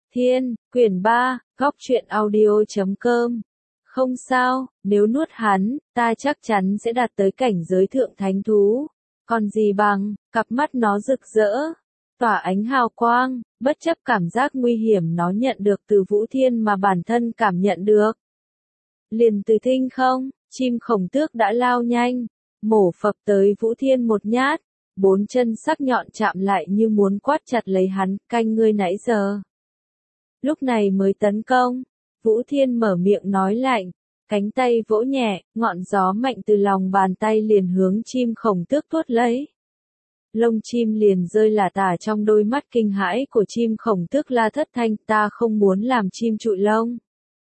Thiên, quyển 3, góc truyện audio.com. Không sao, nếu nuốt hắn, ta chắc chắn sẽ đạt tới cảnh giới thượng thánh thú. Còn gì bằng, cặp mắt nó rực rỡ, tỏa ánh hào quang, bất chấp cảm giác nguy hiểm nó nhận được từ Vũ Thiên mà bản thân cảm nhận được. Liền từ thinh không, chim khổng tước đã lao nhanh, mổ phập tới Vũ Thiên một nhát, bốn chân sắc nhọn chạm lại như muốn quát chặt lấy hắn, canh ngươi nãy giờ. Lúc này mới tấn công, Vũ Thiên mở miệng nói lạnh, cánh tay vỗ nhẹ, ngọn gió mạnh từ lòng bàn tay liền hướng chim khổng tước tuốt lấy. Lông chim liền rơi lả tả trong đôi mắt kinh hãi của chim khổng tước la thất thanh, ta không muốn làm chim trụi lông.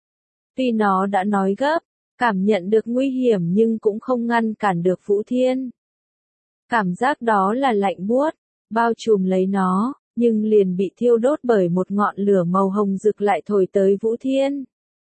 Tuy nó đã nói gấp, cảm nhận được nguy hiểm nhưng cũng không ngăn cản được Vũ Thiên. Cảm giác đó là lạnh buốt, bao trùm lấy nó, nhưng liền bị thiêu đốt bởi một ngọn lửa màu hồng rực lại thổi tới Vũ Thiên.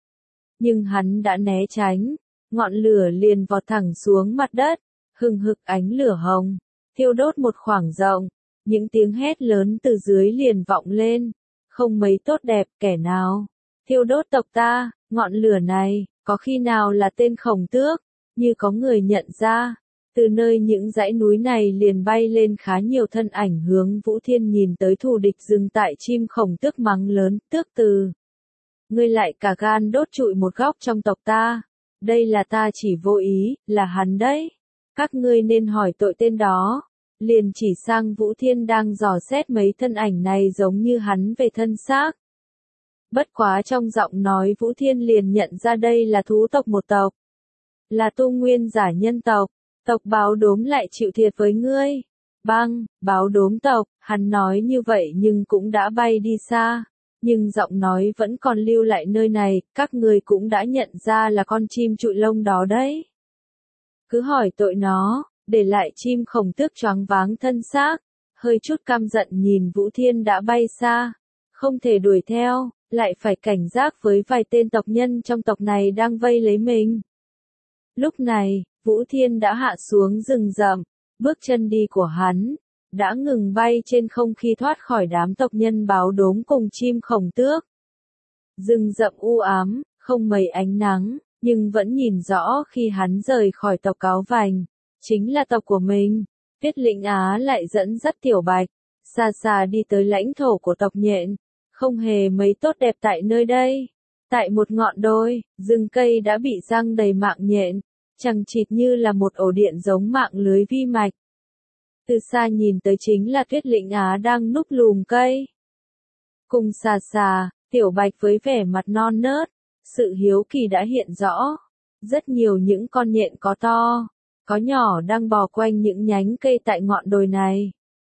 Nhưng hắn đã né tránh, ngọn lửa liền vọt thẳng xuống mặt đất, hừng hực ánh lửa hồng, thiêu đốt một khoảng rộng, những tiếng hét lớn từ dưới liền vọng lên, không mấy tốt đẹp, kẻ nào thiêu đốt tộc ta, ngọn lửa này, có khi nào là tên khổng tước, như có người nhận ra. Từ nơi những dãy núi này liền bay lên khá nhiều thân ảnh hướng Vũ Thiên nhìn tới thù địch dừng tại chim khổng tước mắng lớn, tước từ. Ngươi lại cả gan đốt trụi một góc trong tộc ta. Đây là ta chỉ vô ý, là hắn đấy. Các ngươi nên hỏi tội tên đó. Liền chỉ sang Vũ Thiên đang dò xét mấy thân ảnh này giống như hắn về thân xác. Bất quá trong giọng nói Vũ Thiên liền nhận ra đây là thú tộc một tộc. Là tu nguyên giả nhân tộc. Tộc báo đốm lại chịu thiệt với ngươi. Băng, báo đốm tộc, hắn nói như vậy nhưng cũng đã bay đi xa. Nhưng giọng nói vẫn còn lưu lại nơi này, các ngươi cũng đã nhận ra là con chim trụi lông đó đấy. Cứ hỏi tội nó, để lại chim khổng tước choáng váng thân xác, hơi chút căm giận nhìn Vũ Thiên đã bay xa. Không thể đuổi theo, lại phải cảnh giác với vài tên tộc nhân trong tộc này đang vây lấy mình. Lúc này, Vũ Thiên đã hạ xuống rừng rậm, bước chân đi của hắn đã ngừng bay trên không khi thoát khỏi đám tộc nhân báo đốm cùng chim khổng tước. Rừng rậm u ám, không mấy ánh nắng, nhưng vẫn nhìn rõ khi hắn rời khỏi tộc Cáo Vành, chính là tộc của mình. Tuyết Lĩnh Á lại dẫn dắt Tiểu Bạch, xa xa đi tới lãnh thổ của tộc Nhện, không hề mấy tốt đẹp tại nơi đây. Tại một ngọn đồi, rừng cây đã bị răng đầy mạng nhện, chằng chịt như là một ổ điện giống mạng lưới vi mạch. Từ xa nhìn tới chính là Tuyết Lĩnh Á đang núp lùm cây. Cùng xa xa, Tiểu Bạch với vẻ mặt non nớt, sự hiếu kỳ đã hiện rõ. Rất nhiều những con nhện có to, có nhỏ đang bò quanh những nhánh cây tại ngọn đồi này.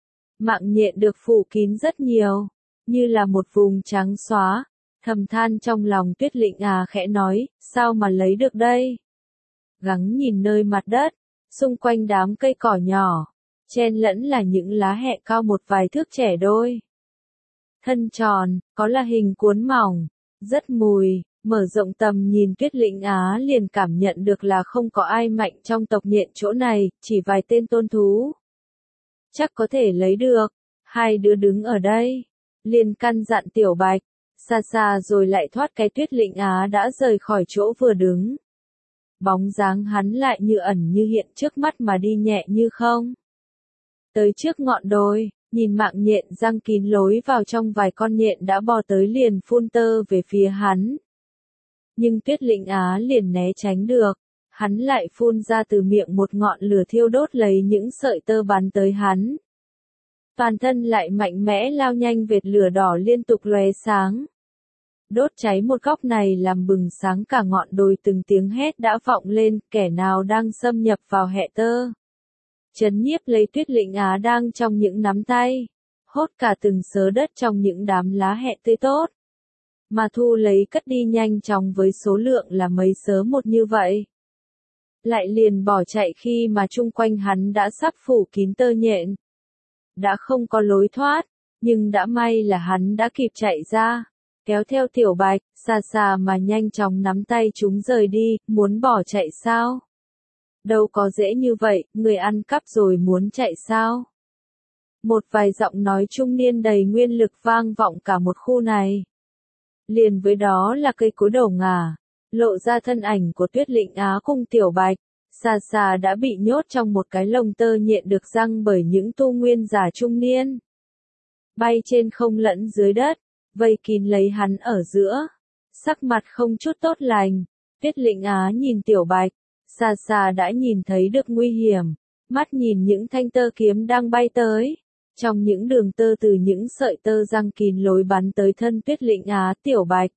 Mạng nhện được phủ kín rất nhiều, như là một vùng trắng xóa. Thầm than trong lòng Tuyết Lĩnh Á khẽ nói, sao mà lấy được đây? Gắng nhìn nơi mặt đất, xung quanh đám cây cỏ nhỏ, chen lẫn là những lá hẹ cao một vài thước trẻ đôi. Thân tròn, có là hình cuốn mỏng, rất mùi, mở rộng tầm nhìn Tuyết Lĩnh Á liền cảm nhận được là không có ai mạnh trong tộc nhện chỗ này, chỉ vài tên tôn thú. Chắc có thể lấy được, hai đứa đứng ở đây, liền căn dặn Tiểu Bạch, xa xa rồi lại thoát cái Tuyết Lĩnh Á đã rời khỏi chỗ vừa đứng. Bóng dáng hắn lại như ẩn như hiện trước mắt mà đi nhẹ như không. Tới trước ngọn đồi, nhìn mạng nhện răng kín lối vào trong vài con nhện đã bò tới liền phun tơ về phía hắn. Nhưng Tuyết Lĩnh Á liền né tránh được, hắn lại phun ra từ miệng một ngọn lửa thiêu đốt lấy những sợi tơ bắn tới hắn. Toàn thân lại mạnh mẽ lao nhanh vệt lửa đỏ liên tục lóe sáng. Đốt cháy một góc này làm bừng sáng cả ngọn đồi, từng tiếng hét đã vọng lên, kẻ nào đang xâm nhập vào hẹ tơ. Trấn nhiếp lấy Tuyết Lĩnh Á đang trong những nắm tay, hốt cả từng sớ đất trong những đám lá hẹ tươi tốt. Mà thu lấy cất đi nhanh chóng với số lượng là mấy sớ một như vậy. Lại liền bỏ chạy khi mà chung quanh hắn đã sắp phủ kín tơ nhện. Đã không có lối thoát, nhưng đã may là hắn đã kịp chạy ra. Kéo theo Tiểu Bạch, xa xa mà nhanh chóng nắm tay chúng rời đi, muốn bỏ chạy sao? Đâu có dễ như vậy, người ăn cắp rồi muốn chạy sao? Một vài giọng nói trung niên đầy nguyên lực vang vọng cả một khu này. Liền với đó là cây cối đầu ngả, lộ ra thân ảnh của Tuyết Lĩnh Á cùng Tiểu Bạch. Xa xa đã bị nhốt trong một cái lồng tơ nhện được răng bởi những tu nguyên giả trung niên. Bay trên không lẫn dưới đất, vây kín lấy hắn ở giữa. Sắc mặt không chút tốt lành, Tuyết Lĩnh Á nhìn Tiểu Bạch, xa xa đã nhìn thấy được nguy hiểm, mắt nhìn những thanh tơ kiếm đang bay tới. Trong những đường tơ từ những sợi tơ răng kín lối bắn tới thân Tuyết Lĩnh Á Tiểu Bạch.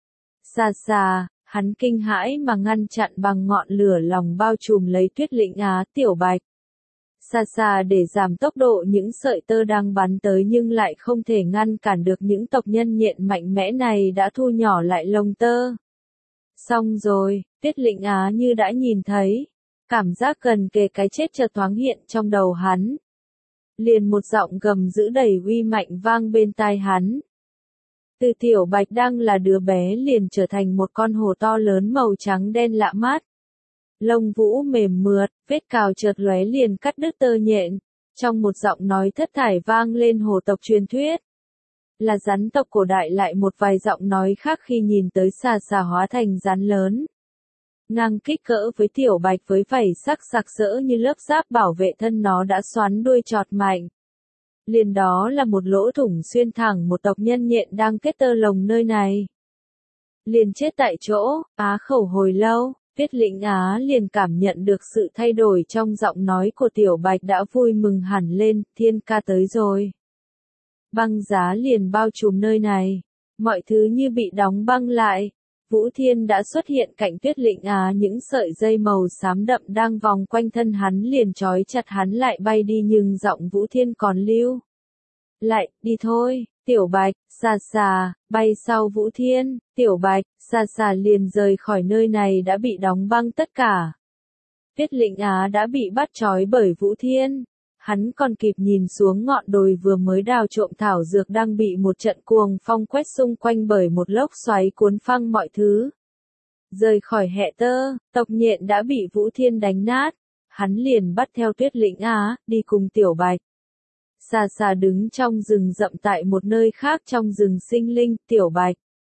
Xa xa, hắn kinh hãi mà ngăn chặn bằng ngọn lửa lòng bao trùm lấy Tuyết Lĩnh Á Tiểu Bạch. Xa xa để giảm tốc độ những sợi tơ đang bắn tới nhưng lại không thể ngăn cản được những tộc nhân nhện mạnh mẽ này đã thu nhỏ lại lồng tơ. Xong rồi, Tuyết Lĩnh Á như đã nhìn thấy, cảm giác gần kề cái chết chợt thoáng hiện trong đầu hắn. Liền một giọng gầm dữ đầy uy mạnh vang bên tai hắn. Từ Tiểu Bạch đang là đứa bé liền trở thành một con hổ to lớn màu trắng đen lạ mắt. Lông vũ mềm mượt, vết cào chợt lóe liền cắt đứt tơ nhện. Trong một giọng nói thất thải vang lên hổ tộc truyền thuyết. Là rắn tộc cổ đại lại một vài giọng nói khác khi nhìn tới xà xà hóa thành rắn lớn. Ngang kích cỡ với Tiểu Bạch với vảy sắc sặc sỡ như lớp giáp bảo vệ thân nó đã xoắn đuôi chọt mạnh. Liền đó là một lỗ thủng xuyên thẳng một tộc nhân nhện đang kết tơ lồng nơi này. Liền chết tại chỗ, á khẩu hồi lâu, Tuyết Lĩnh Á liền cảm nhận được sự thay đổi trong giọng nói của Tiểu Bạch đã vui mừng hẳn lên, thiên ca tới rồi. Băng giá liền bao trùm nơi này, mọi thứ như bị đóng băng lại. Vũ Thiên đã xuất hiện cạnh Tuyết Lĩnh Á, những sợi dây màu xám đậm đang vòng quanh thân hắn liền trói chặt hắn lại bay đi nhưng giọng Vũ Thiên còn lưu. Lại, đi thôi, Tiểu Bạch, xa xa, bay sau Vũ Thiên, Tiểu Bạch, xa xa liền rời khỏi nơi này đã bị đóng băng tất cả. Tuyết Lĩnh Á đã bị bắt trói bởi Vũ Thiên. Hắn còn kịp nhìn xuống ngọn đồi vừa mới đào trộm thảo dược đang bị một trận cuồng phong quét xung quanh bởi một lốc xoáy cuốn phăng mọi thứ. Rời khỏi hệ tơ, tộc nhện đã bị Vũ Thiên đánh nát. Hắn liền bắt theo Tuyết Lĩnh Á, đi cùng Tiểu Bạch. Xa xa đứng trong rừng rậm tại một nơi khác trong rừng sinh linh, Tiểu Bạch.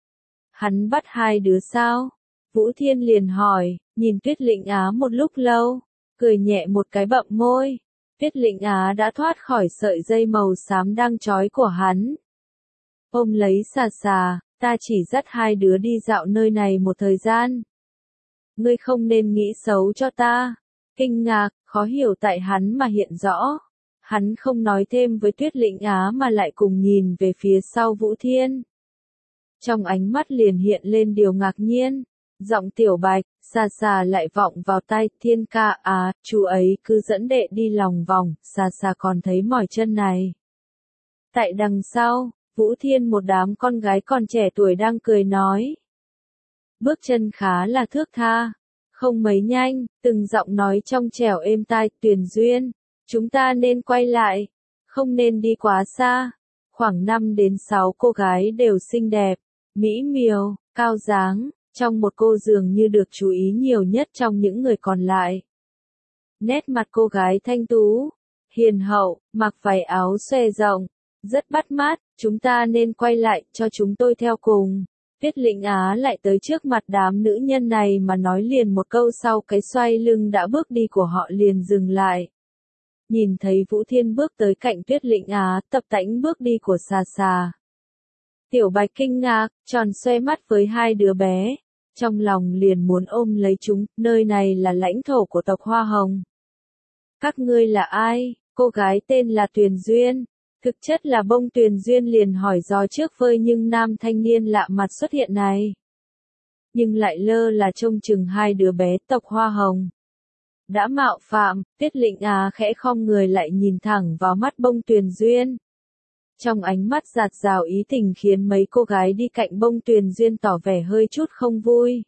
Hắn bắt hai đứa sao? Vũ Thiên liền hỏi, nhìn Tuyết Lĩnh Á một lúc lâu, cười nhẹ một cái bậm môi. Tuyết Lĩnh Á đã thoát khỏi sợi dây màu xám đang trói của hắn. Ôm lấy xà xà, ta chỉ dắt hai đứa đi dạo nơi này một thời gian. Ngươi không nên nghĩ xấu cho ta. Kinh ngạc, khó hiểu tại hắn mà hiện rõ. Hắn không nói thêm với Tuyết Lĩnh Á mà lại cùng nhìn về phía sau Vũ Thiên. Trong ánh mắt liền hiện lên điều ngạc nhiên. Giọng Tiểu Bạch, xa xa lại vọng vào tai, Thiên ca á, chú ấy cứ dẫn đệ đi lòng vòng, xa xa còn thấy mỏi chân này. Tại đằng sau, Vũ Thiên một đám con gái còn trẻ tuổi đang cười nói. Bước chân khá là thướt tha, không mấy nhanh, từng giọng nói trong trẻo êm tai, Tuyền Duyên, chúng ta nên quay lại, không nên đi quá xa. Khoảng 5 đến 6 cô gái đều xinh đẹp, mỹ miều, cao dáng. Trong một cô dường như được chú ý nhiều nhất trong những người còn lại. Nét mặt cô gái thanh tú, hiền hậu, mặc váy áo xòe rộng, rất bắt mắt, chúng ta nên quay lại, cho chúng tôi theo cùng. Tuyết Lĩnh Á lại tới trước mặt đám nữ nhân này mà nói liền một câu sau cái xoay lưng đã bước đi của họ liền dừng lại. Nhìn thấy Vũ Thiên bước tới cạnh Tuyết Lĩnh Á, tập tễnh bước đi của xà xà. Tiểu Bạch kinh ngạc, tròn xoe mắt với hai đứa bé. Trong lòng liền muốn ôm lấy chúng, nơi này là lãnh thổ của tộc Hoa Hồng. Các ngươi là ai? Cô gái tên là Tuyền Duyên. Thực chất là Bông Tuyền Duyên liền hỏi dò trước vơi nhưng nam thanh niên lạ mặt xuất hiện này. Nhưng lại lơ là trông chừng hai đứa bé tộc Hoa Hồng. Đã mạo phạm, Tuyết Lĩnh Á khẽ khom người lại nhìn thẳng vào mắt Bông Tuyền Duyên. Trong ánh mắt dạt dào ý tình khiến mấy cô gái đi cạnh Bông Tuyền Duyên tỏ vẻ hơi chút không vui.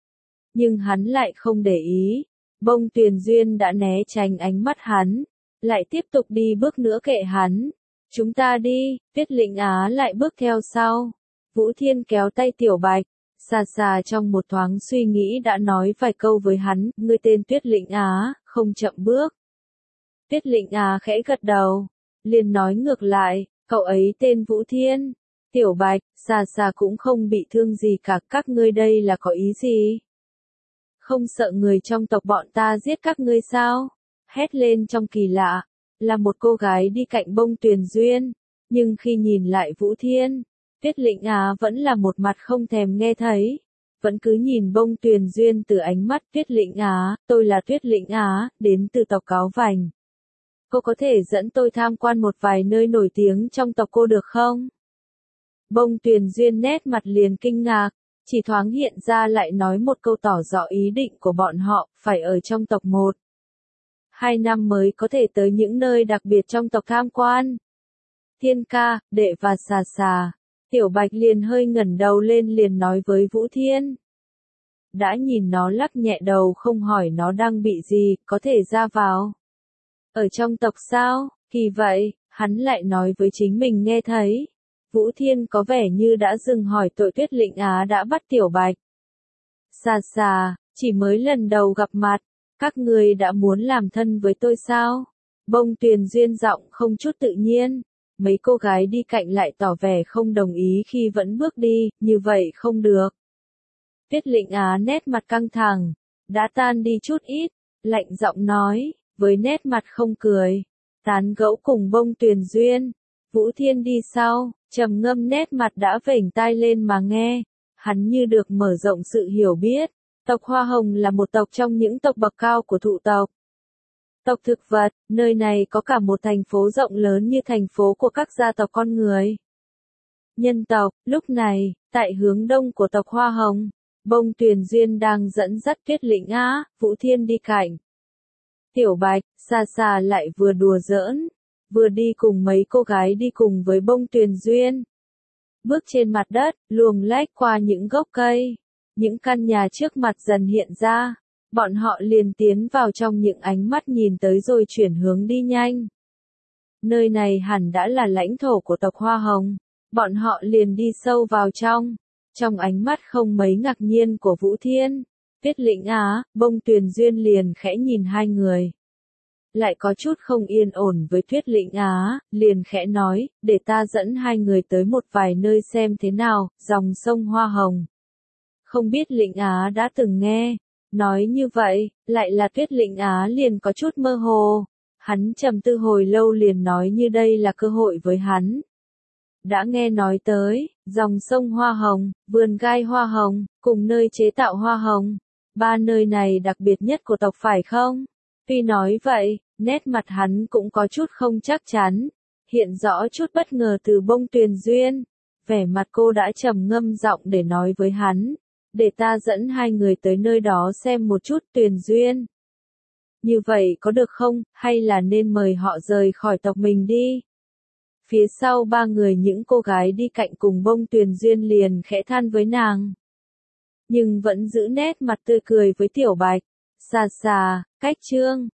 Nhưng hắn lại không để ý. Bông Tuyền Duyên đã né tránh ánh mắt hắn. Lại tiếp tục đi bước nữa kệ hắn. Chúng ta đi, Tuyết Lĩnh Á lại bước theo sau. Vũ Thiên kéo tay Tiểu Bạch. Xa xa trong một thoáng suy nghĩ đã nói vài câu với hắn. Ngươi tên Tuyết Lĩnh Á, không chậm bước. Tuyết Lĩnh Á khẽ gật đầu. Liền nói ngược lại. Cậu ấy tên Vũ Thiên. Tiểu Bạch, xà xà cũng không bị thương gì cả, các ngươi đây là có ý gì? Không sợ người trong tộc bọn ta giết các ngươi sao? Hét lên trong kỳ lạ, là một cô gái đi cạnh Bông Tuyền Duyên, nhưng khi nhìn lại Vũ Thiên, Tuyết Lĩnh Á vẫn là một mặt không thèm nghe thấy, vẫn cứ nhìn Bông Tuyền Duyên từ ánh mắt Tuyết Lĩnh Á, tôi là Tuyết Lĩnh Á, đến từ tộc Cáo Vành. Cô có thể dẫn tôi tham quan một vài nơi nổi tiếng trong tộc cô được không? Bông Tuyền Duyên nét mặt liền kinh ngạc, chỉ thoáng hiện ra lại nói một câu tỏ rõ ý định của bọn họ, phải ở trong tộc 2 năm mới có thể tới những nơi đặc biệt trong tộc tham quan. Thiên ca, đệ và xà xà, Tiểu Bạch liền hơi ngẩng đầu lên liền nói với Vũ Thiên. Đã nhìn nó lắc nhẹ đầu không hỏi nó đang bị gì, có thể ra vào. Ở trong tộc sao, kỳ vậy, hắn lại nói với chính mình nghe thấy. Vũ Thiên có vẻ như đã dừng hỏi tội Tuyết Lĩnh Á đã bắt Tiểu Bạch. Xà xà, chỉ mới lần đầu gặp mặt, các ngươi đã muốn làm thân với tôi sao? Bông Tuyền Duyên giọng không chút tự nhiên, mấy cô gái đi cạnh lại tỏ vẻ không đồng ý khi vẫn bước đi, như vậy không được. Tuyết Lĩnh Á nét mặt căng thẳng, đã tan đi chút ít, lạnh giọng nói, với nét mặt không cười, tán gẫu cùng Bông Tuyền Duyên. Vũ Thiên đi sau, trầm ngâm nét mặt đã vểnh tai lên mà nghe, hắn như được mở rộng sự hiểu biết. Tộc Hoa Hồng là một tộc trong những tộc bậc cao của thụ tộc. Tộc thực vật, nơi này có cả một thành phố rộng lớn như thành phố của các gia tộc con người. Nhân tộc, lúc này, tại hướng đông của tộc Hoa Hồng, Bông Tuyền Duyên đang dẫn dắt Tuyết Lĩnh Á, Vũ Thiên đi cạnh. Tiểu Bạch, xa xa lại vừa đùa giỡn, vừa đi cùng mấy cô gái đi cùng với Bông Tuyền Duyên. Bước trên mặt đất, luồn lách qua những gốc cây. Những căn nhà trước mặt dần hiện ra, bọn họ liền tiến vào trong những ánh mắt nhìn tới rồi chuyển hướng đi nhanh. Nơi này hẳn đã là lãnh thổ của tộc Hoa Hồng, bọn họ liền đi sâu vào trong ánh mắt không mấy ngạc nhiên của Vũ Thiên, Tuyết Lĩnh Á, Bông Tuyền Duyên liền khẽ nhìn hai người. Lại có chút không yên ổn với Tuyết Lĩnh Á, liền khẽ nói, để ta dẫn hai người tới một vài nơi xem thế nào, dòng sông Hoa Hồng. Không biết Lĩnh Á đã từng nghe, nói như vậy, lại là Tuyết Lĩnh Á liền có chút mơ hồ. Hắn trầm tư hồi lâu liền nói như đây là cơ hội với hắn. Đã nghe nói tới, dòng sông Hoa Hồng, vườn gai Hoa Hồng, cùng nơi chế tạo Hoa Hồng. Ba nơi này đặc biệt nhất của tộc phải không? Tuy nói vậy, nét mặt hắn cũng có chút không chắc chắn. Hiện rõ chút bất ngờ từ Bông Tuyền Duyên. Vẻ mặt cô đã trầm ngâm giọng để nói với hắn. Để ta dẫn hai người tới nơi đó xem một chút Tuyền Duyên. Như vậy có được không, hay là nên mời họ rời khỏi tộc mình đi? Phía sau ba người những cô gái đi cạnh cùng Bông Tuyền Duyên liền khẽ than với nàng. Nhưng vẫn giữ nét mặt tươi cười với Tiểu Bạch. Xà xà, cách trương.